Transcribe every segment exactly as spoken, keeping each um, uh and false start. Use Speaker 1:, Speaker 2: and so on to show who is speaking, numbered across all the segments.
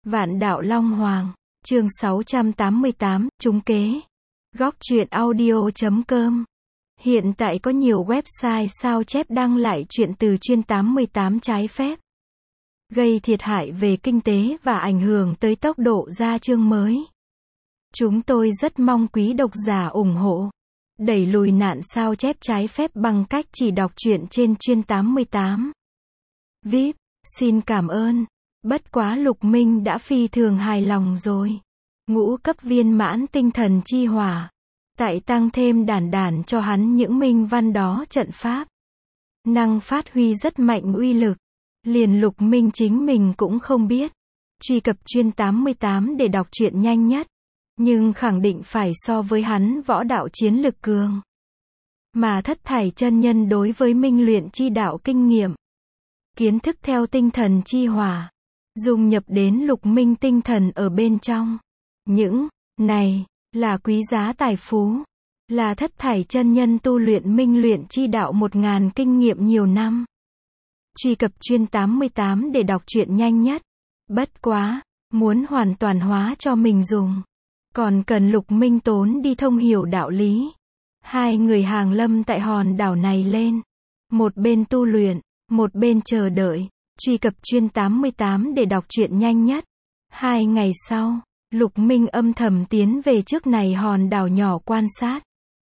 Speaker 1: Vạn Đạo Long Hoàng, chương sáu trăm tám mươi tám, trúng kế. Góc truyện audio chấm com. Hiện tại có nhiều website sao chép đăng lại truyện từ chuyên tám mươi tám trái phép, gây thiệt hại về kinh tế và ảnh hưởng tới tốc độ ra chương mới. Chúng tôi rất mong quý độc giả ủng hộ, đẩy lùi nạn sao chép trái phép bằng cách chỉ đọc truyện trên chuyên tám mươi tám. vê i pê, xin cảm ơn. Bất quá Lục Minh đã phi thường hài lòng rồi. Ngũ cấp viên mãn tinh thần chi hỏa. Tại tăng thêm đản đản cho hắn những minh văn đó trận pháp. Năng phát huy rất mạnh uy lực. Liền Lục Minh chính mình cũng không biết. Truy cập chuyên tám mươi tám để đọc truyện nhanh nhất. Nhưng khẳng định phải so với hắn võ đạo chiến lực cường. Mà Thất Thải chân nhân đối với minh luyện chi đạo kinh nghiệm, kiến thức theo tinh thần chi hỏa, dung nhập đến Lục Minh tinh thần ở bên trong. Những này là quý giá tài phú, là Thất Thải chân nhân tu luyện minh luyện chi đạo một ngàn kinh nghiệm nhiều năm. Truy cập chuyên tám mươi tám để đọc truyện nhanh nhất. Bất quá, muốn hoàn toàn hóa cho mình dùng, còn cần Lục Minh tốn đi thông hiểu đạo lý. Hai người hàng lâm tại hòn đảo này lên, một bên tu luyện, một bên chờ đợi. Truy cập chuyên tám mươi tám để đọc truyện nhanh nhất. Hai ngày sau, Lục Minh âm thầm tiến về trước này hòn đảo nhỏ quan sát.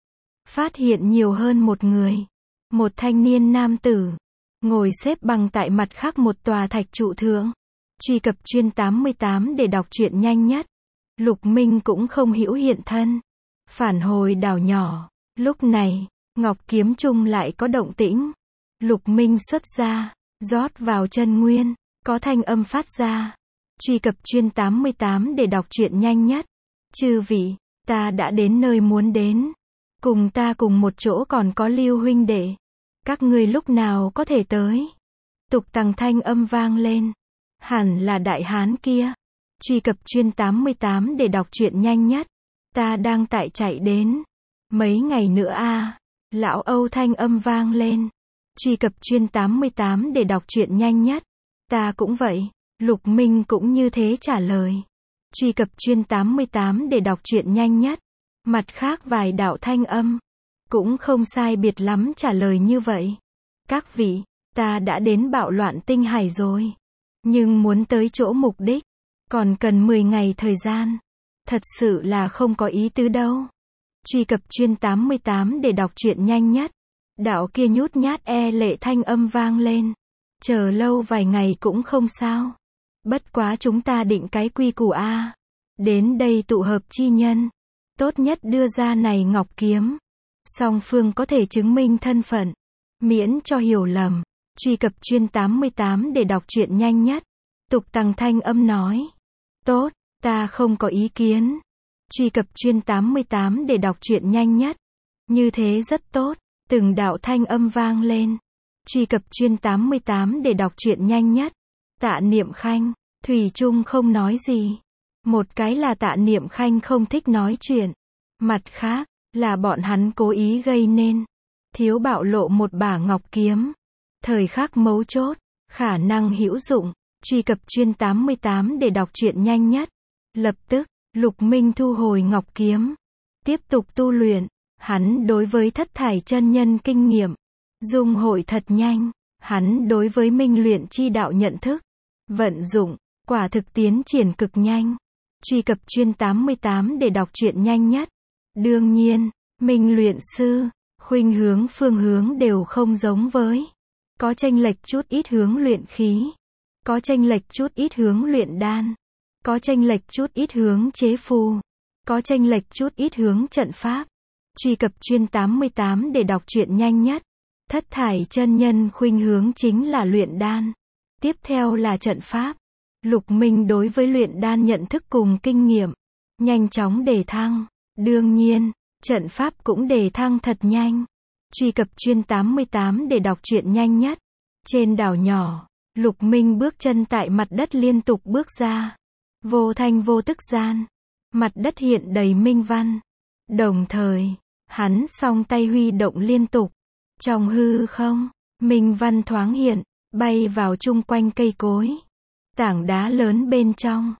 Speaker 1: Phát hiện nhiều hơn một người. Một thanh niên nam tử, ngồi xếp bằng tại mặt khác một tòa thạch trụ thượng. Truy cập chuyên tám mươi tám để đọc truyện nhanh nhất. Lục Minh cũng không hữu hiện thân. Phản hồi đảo nhỏ. Lúc này, Ngọc Kiếm Trung lại có động tĩnh. Lục Minh xuất ra, rót vào chân nguyên, có thanh âm phát ra. Truy cập chuyên tám mươi tám để đọc truyện nhanh nhất. Chư vị, ta đã đến nơi muốn đến. Cùng ta cùng một chỗ còn có Lưu huynh đệ. Các ngươi lúc nào có thể tới? Tục tằng thanh âm vang lên. Hẳn là đại hán kia. Truy cập chuyên tám mươi tám để đọc truyện nhanh nhất. Ta đang tại chạy đến. Mấy ngày nữa a à. Lão Âu thanh âm vang lên. Truy cập chuyên tám mươi tám để đọc truyện nhanh nhất. Ta cũng vậy. Lục Minh cũng như thế trả lời. Truy cập chuyên tám mươi tám để đọc truyện nhanh nhất. Mặt khác vài đạo thanh âm, cũng không sai biệt lắm trả lời như vậy. Các vị, ta đã đến bạo loạn tinh hải rồi. Nhưng muốn tới chỗ mục đích, còn cần mười ngày thời gian. Thật sự là không có ý tứ đâu. Truy cập chuyên tám mươi tám để đọc truyện nhanh nhất. Đạo kia nhút nhát e lệ thanh âm vang lên. Chờ lâu vài ngày cũng không sao. Bất quá chúng ta định cái quy củ a. Đến đây tụ hợp chi nhân. Tốt nhất đưa ra này ngọc kiếm. Song phương có thể chứng minh thân phận. Miễn cho hiểu lầm. Truy cập chuyên tám mươi tám để đọc truyện nhanh nhất. Tục tằng thanh âm nói. Tốt, ta không có ý kiến. Truy cập chuyên tám mươi tám để đọc truyện nhanh nhất. Như thế rất tốt. Từng đạo thanh âm vang lên. Truy cập chuyên tám mươi tám để đọc truyện nhanh nhất. Tạ Niệm Khanh, thủy chung không nói gì. Một cái là Tạ Niệm Khanh không thích nói chuyện. Mặt khác, là bọn hắn cố ý gây nên. Thiếu bạo lộ một bả ngọc kiếm. Thời khắc mấu chốt, khả năng hữu dụng. Truy cập chuyên tám mươi tám để đọc truyện nhanh nhất. Lập tức, Lục Minh thu hồi ngọc kiếm. Tiếp tục tu luyện. Hắn đối với Thất Thải chân nhân kinh nghiệm, dung hội thật nhanh. Hắn đối với minh luyện chi đạo nhận thức, vận dụng, quả thực tiến triển cực nhanh. Truy cập chuyên tám mươi tám để đọc truyện nhanh nhất. Đương nhiên, minh luyện sư, khuynh hướng phương hướng đều không giống với. Có chênh lệch chút ít hướng luyện khí. Có chênh lệch chút ít hướng luyện đan. Có chênh lệch chút ít hướng chế phù. Có chênh lệch chút ít hướng trận pháp. Truy cập chuyên tám mươi tám để đọc truyện nhanh nhất. Thất Thải chân nhân khuynh hướng chính là luyện đan. Tiếp theo là trận pháp. Lục Minh đối với luyện đan nhận thức cùng kinh nghiệm, nhanh chóng đề thăng. Đương nhiên, trận pháp cũng đề thăng thật nhanh. Truy cập chuyên tám mươi tám để đọc truyện nhanh nhất. Trên đảo nhỏ, Lục Minh bước chân tại mặt đất liên tục bước ra. Vô thanh vô tức gian, mặt đất hiện đầy minh văn. Đồng thời, hắn song tay huy động liên tục. Trong hư không, minh văn thoáng hiện, bay vào chung quanh cây cối. Tảng đá lớn bên trong,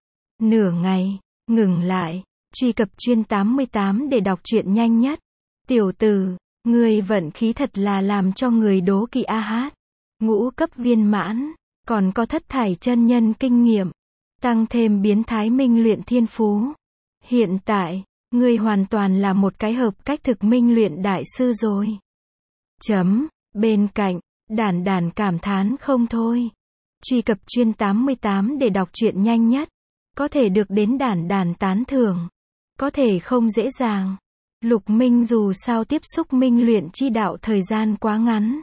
Speaker 1: Nửa ngày, ngừng lại, truy cập chuyên tám mươi tám để đọc truyện nhanh nhất. Tiểu tử, người vận khí thật là làm cho người đố kỵ a hát. Ngũ cấp viên mãn, còn có thất thải chân nhân kinh nghiệm, tăng thêm biến thái minh luyện thiên phú. Hiện tại, ngươi hoàn toàn là một cái hợp cách thực minh luyện đại sư rồi. Chấm, bên cạnh, đản đản cảm thán không thôi. Truy cập chuyên tám mươi tám để đọc truyện nhanh nhất. Có thể được đến đản đản tán thưởng. Có thể không dễ dàng. Lục Minh dù sao tiếp xúc minh luyện chi đạo thời gian quá ngắn.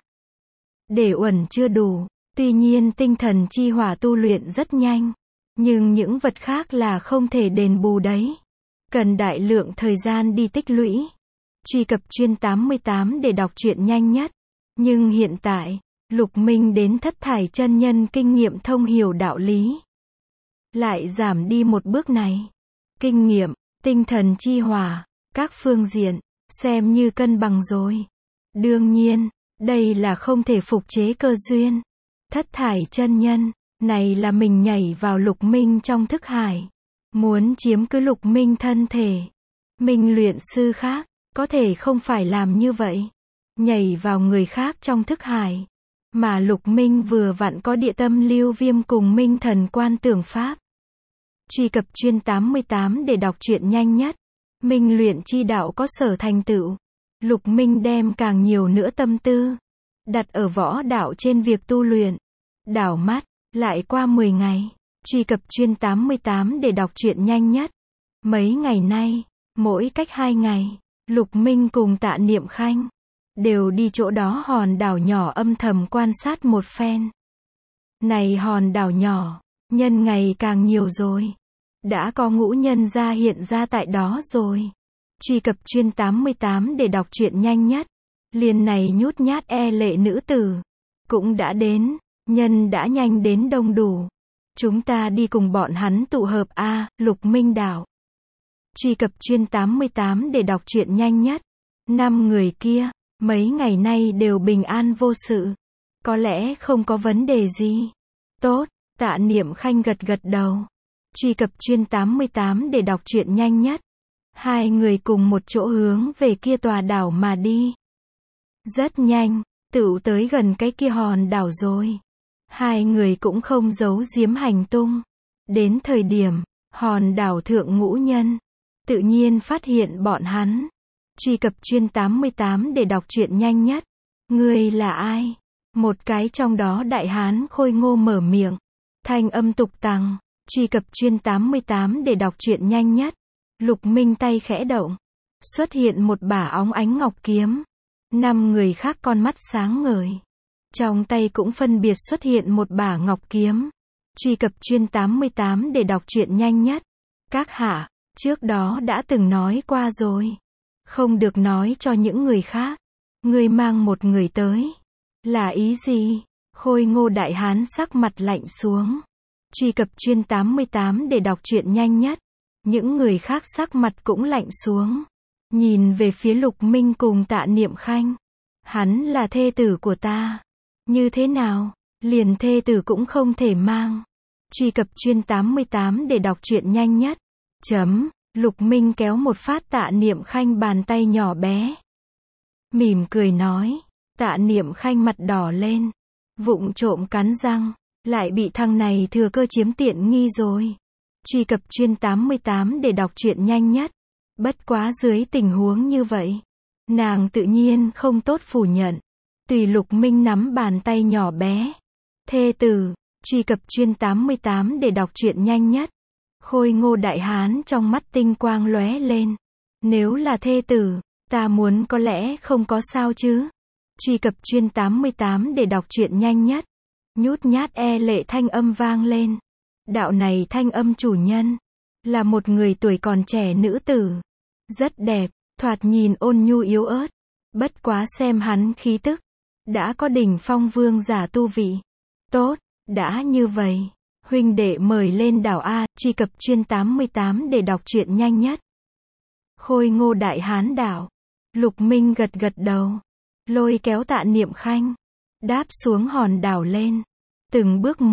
Speaker 1: Để uẩn chưa đủ, tuy nhiên tinh thần chi hỏa tu luyện rất nhanh. Nhưng những vật khác là không thể đền bù đấy. Cần đại lượng thời gian đi tích lũy. Truy cập chuyên tám mươi tám để đọc truyện nhanh nhất. Nhưng hiện tại, Lục Minh đến thất thải chân nhân kinh nghiệm thông hiểu đạo lý. Lại giảm đi một bước này. Kinh nghiệm, tinh thần chi hỏa, các phương diện, xem như cân bằng rồi. Đương nhiên, đây là không thể phục chế cơ duyên. Thất thải chân nhân, này là mình nhảy vào Lục Minh trong thức hải. Muốn chiếm cứ Lục Minh thân thể. Minh luyện sư khác, có thể không phải làm như vậy. Nhảy vào người khác trong thức hải. Mà Lục Minh vừa vặn có địa tâm lưu viêm cùng minh thần quan tưởng pháp. Truy cập chuyên tám mươi tám để đọc truyện nhanh nhất. Minh luyện chi đạo có sở thành tựu. Lục Minh đem càng nhiều nữa tâm tư đặt ở võ đạo trên việc tu luyện. Đảo mắt, lại qua mười ngày. Truy cập chuyên tám mươi tám để đọc truyện nhanh nhất. Mấy ngày nay, mỗi cách hai ngày, Lục Minh cùng Tạ Niệm Khanh đều đi chỗ đó hòn đảo nhỏ âm thầm quan sát một phen. Này hòn đảo nhỏ, nhân ngày càng nhiều rồi. Đã có ngũ nhân gia hiện ra tại đó rồi. Truy cập chuyên tám mươi tám để đọc truyện nhanh nhất. Liền này nhút nhát e lệ nữ tử cũng đã đến, nhân đã nhanh đến đông đủ. Chúng ta đi cùng bọn hắn tụ hợp a, Lục Minh đảo. Truy cập chuyên tám mươi tám để đọc truyện nhanh nhất. Năm người kia, mấy ngày nay đều bình an vô sự. Có lẽ không có vấn đề gì. Tốt, Tạ Niệm Khanh gật gật đầu. Truy cập chuyên tám mươi tám để đọc truyện nhanh nhất. Hai người cùng một chỗ hướng về kia tòa đảo mà đi. Rất nhanh, tựu tới gần cái kia hòn đảo rồi. Hai người cũng không giấu giếm hành tung. Đến thời điểm, hòn đảo thượng ngũ nhân tự nhiên phát hiện bọn hắn. Truy cập chuyên tám mươi tám để đọc truyện nhanh nhất. Ngươi là ai? Một cái trong đó đại hán khôi ngô mở miệng. Thanh âm tục tằng. Truy cập chuyên tám mươi tám để đọc truyện nhanh nhất. Lục Minh tay khẽ động. Xuất hiện một bả óng ánh ngọc kiếm. Năm người khác con mắt sáng ngời. Trong tay cũng phân biệt xuất hiện một bả ngọc kiếm. Truy cập chuyên tám mươi tám để đọc truyện nhanh nhất. Các hạ, trước đó đã từng nói qua rồi. Không được nói cho những người khác. Ngươi mang một người tới. Là ý gì? Khôi ngô đại hán sắc mặt lạnh xuống. Truy cập chuyên tám mươi tám để đọc truyện nhanh nhất. Những người khác sắc mặt cũng lạnh xuống. Nhìn về phía Lục Minh cùng Tạ Niệm Khanh. Hắn là thê tử của ta. Như thế nào? Liền thê tử cũng không thể mang. Truy cập chuyên tám mươi tám để đọc truyện nhanh nhất. Chấm, Lục Minh kéo một phát Tạ Niệm Khanh bàn tay nhỏ bé. Mỉm cười nói. Tạ Niệm Khanh mặt đỏ lên. Vụng trộm cắn răng. Lại bị thằng này thừa cơ chiếm tiện nghi rồi. Truy cập chuyên tám mươi tám để đọc truyện nhanh nhất. Bất quá dưới tình huống như vậy, nàng tự nhiên không tốt phủ nhận. Tùy Lục Minh nắm bàn tay nhỏ bé. Thê tử, truy cập chuyên tám mươi tám để đọc truyện nhanh nhất. Khôi ngô đại hán trong mắt tinh quang lóe lên. Nếu là thê tử, ta muốn có lẽ không có sao chứ. Truy cập chuyên tám mươi tám để đọc truyện nhanh nhất. Nhút nhát e lệ thanh âm vang lên. Đạo này thanh âm chủ nhân là một người tuổi còn trẻ nữ tử. Rất đẹp, thoạt nhìn ôn nhu yếu ớt. Bất quá xem hắn khí tức, đã có đỉnh phong vương giả tu vị. Tốt, đã như vậy, huynh đệ mời lên đảo A, truy cập chuyên tám mươi tám để đọc truyện nhanh nhất. Khôi ngô đại hán đảo. Lục Minh gật gật đầu. Lôi kéo Tạ Niệm Khanh. Đáp xuống hòn đảo lên. Từng bước một,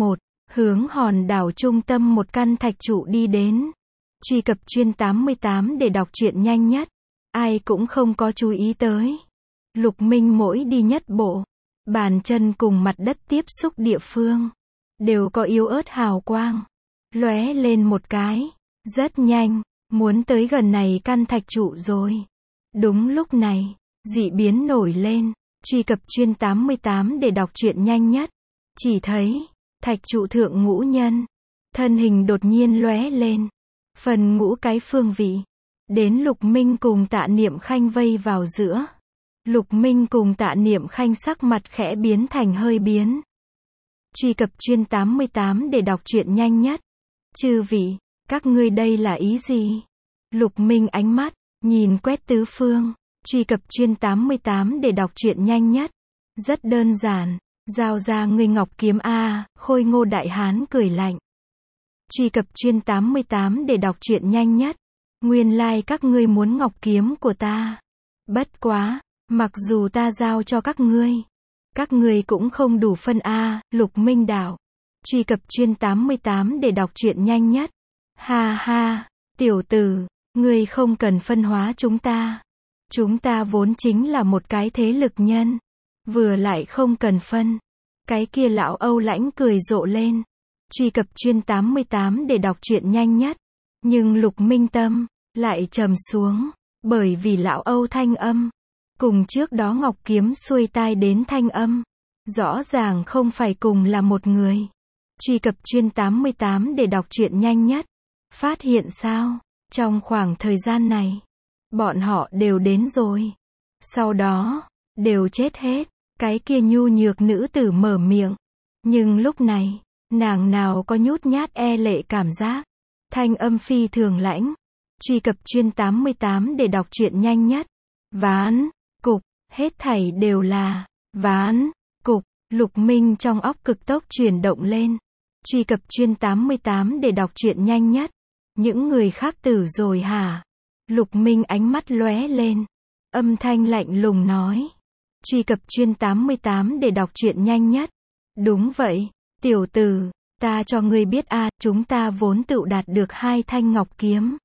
Speaker 1: hướng hòn đảo trung tâm một căn thạch trụ đi đến. Truy cập chuyên tám mươi tám để đọc truyện nhanh nhất. Ai cũng không có chú ý tới. Lục Minh mỗi đi nhất bộ, bàn chân cùng mặt đất tiếp xúc địa phương đều có yếu ớt hào quang lóe lên một cái, rất nhanh, muốn tới gần này căn thạch trụ rồi. Đúng lúc này, dị biến nổi lên. Truy cập chuyên tám mươi tám để đọc truyện nhanh nhất. Chỉ thấy thạch trụ thượng ngũ nhân thân hình đột nhiên lóe lên, phần ngũ cái phương vị đến Lục Minh cùng Tạ Niệm Khanh vây vào giữa. Lục Minh cùng Tạ Niệm Khanh sắc mặt khẽ biến thành hơi biến. Truy cập chuyên tám mươi tám để đọc truyện nhanh nhất. Chư vị, các ngươi đây là ý gì? Lục Minh ánh mắt nhìn quét tứ phương. Truy cập chuyên tám mươi tám để đọc truyện nhanh nhất. Rất đơn giản, giao ra ngươi ngọc kiếm a, Khôi Ngô đại hán cười lạnh. Truy cập chuyên tám mươi tám để đọc truyện nhanh nhất. Nguyên lai like các ngươi muốn ngọc kiếm của ta. Bất quá, mặc dù ta giao cho các ngươi, các ngươi cũng không đủ phân a, Lục Minh đạo. Truy cập chuyên tám mươi tám để đọc truyện nhanh nhất. Ha ha, tiểu tử, ngươi không cần phân hóa chúng ta. Chúng ta vốn chính là một cái thế lực nhân, vừa lại không cần phân. Cái kia lão Âu Lãnh cười rộ lên. Truy cập chuyên tám mươi tám để đọc truyện nhanh nhất. Nhưng Lục Minh tâm lại trầm xuống, bởi vì lão Âu thanh âm cùng trước đó ngọc kiếm xuôi tai đến thanh âm rõ ràng không phải cùng là một người. Truy cập chuyên tám mươi tám để đọc truyện nhanh nhất. Phát hiện sao? Trong khoảng thời gian này, bọn họ đều đến rồi. Sau đó, đều chết hết. Cái kia nhu nhược nữ tử mở miệng. Nhưng lúc này, nàng nào có nhút nhát e lệ cảm giác. Thanh âm phi thường lãnh. Truy cập chuyên tám mươi tám để đọc truyện nhanh nhất. Ván, cục, hết thảy đều là ván, cục. Lục Minh trong óc cực tốc chuyển động lên. Truy cập chuyên tám mươi tám để đọc truyện nhanh nhất. Những người khác tử rồi hả? Lục Minh ánh mắt lóe lên. Âm thanh lạnh lùng nói. Truy cập chuyên tám mươi tám để đọc truyện nhanh nhất. Đúng vậy, tiểu tử, ta cho ngươi biết a, chúng ta vốn tự đạt được hai thanh ngọc kiếm.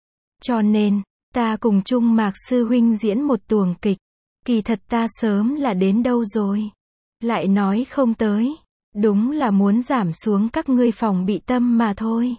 Speaker 1: Cho nên, ta cùng Trung Mạc sư huynh diễn một tuồng kịch. Kỳ thật ta sớm là đến đâu rồi. Lại nói không tới. Đúng là muốn giảm xuống các ngươi phòng bị tâm mà thôi.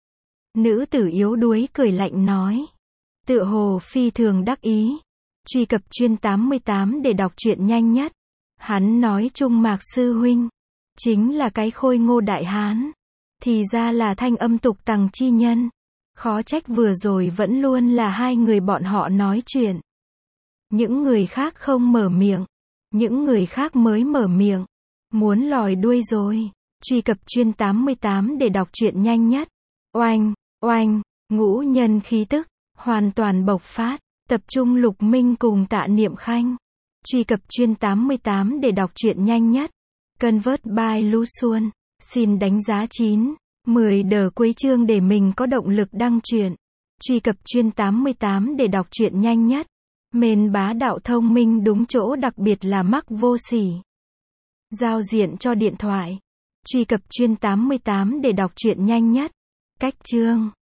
Speaker 1: Nữ tử yếu đuối cười lạnh nói. Tựa hồ phi thường đắc ý. Truy cập chuyên tám mươi tám để đọc truyện nhanh nhất. Hắn nói Trung Mạc sư huynh chính là cái Khôi Ngô đại hán. Thì ra là thanh âm tục tằng chi nhân. Khó trách vừa rồi vẫn luôn là hai người bọn họ nói chuyện. Những người khác không mở miệng. Những người khác mới mở miệng. Muốn lòi đuôi rồi. Truy cập chuyên tám mươi tám để đọc truyện nhanh nhất. Oanh, oanh, ngũ nhân khí tức hoàn toàn bộc phát, tập trung Lục Minh cùng Tạ Niệm Khanh. Truy cập chuyên tám mươi tám để đọc truyện nhanh nhất. Convert by Lu Xuân. Xin đánh giá chín, mười đờ cuối chương để mình có động lực đăng truyện. Truy cập chuyên tám mươi tám để đọc truyện nhanh nhất. Mền bá đạo thông minh đúng chỗ, đặc biệt là mắc vô sỉ. Giao diện cho điện thoại. Truy cập chuyên tám mươi tám để đọc truyện nhanh nhất. Cách chương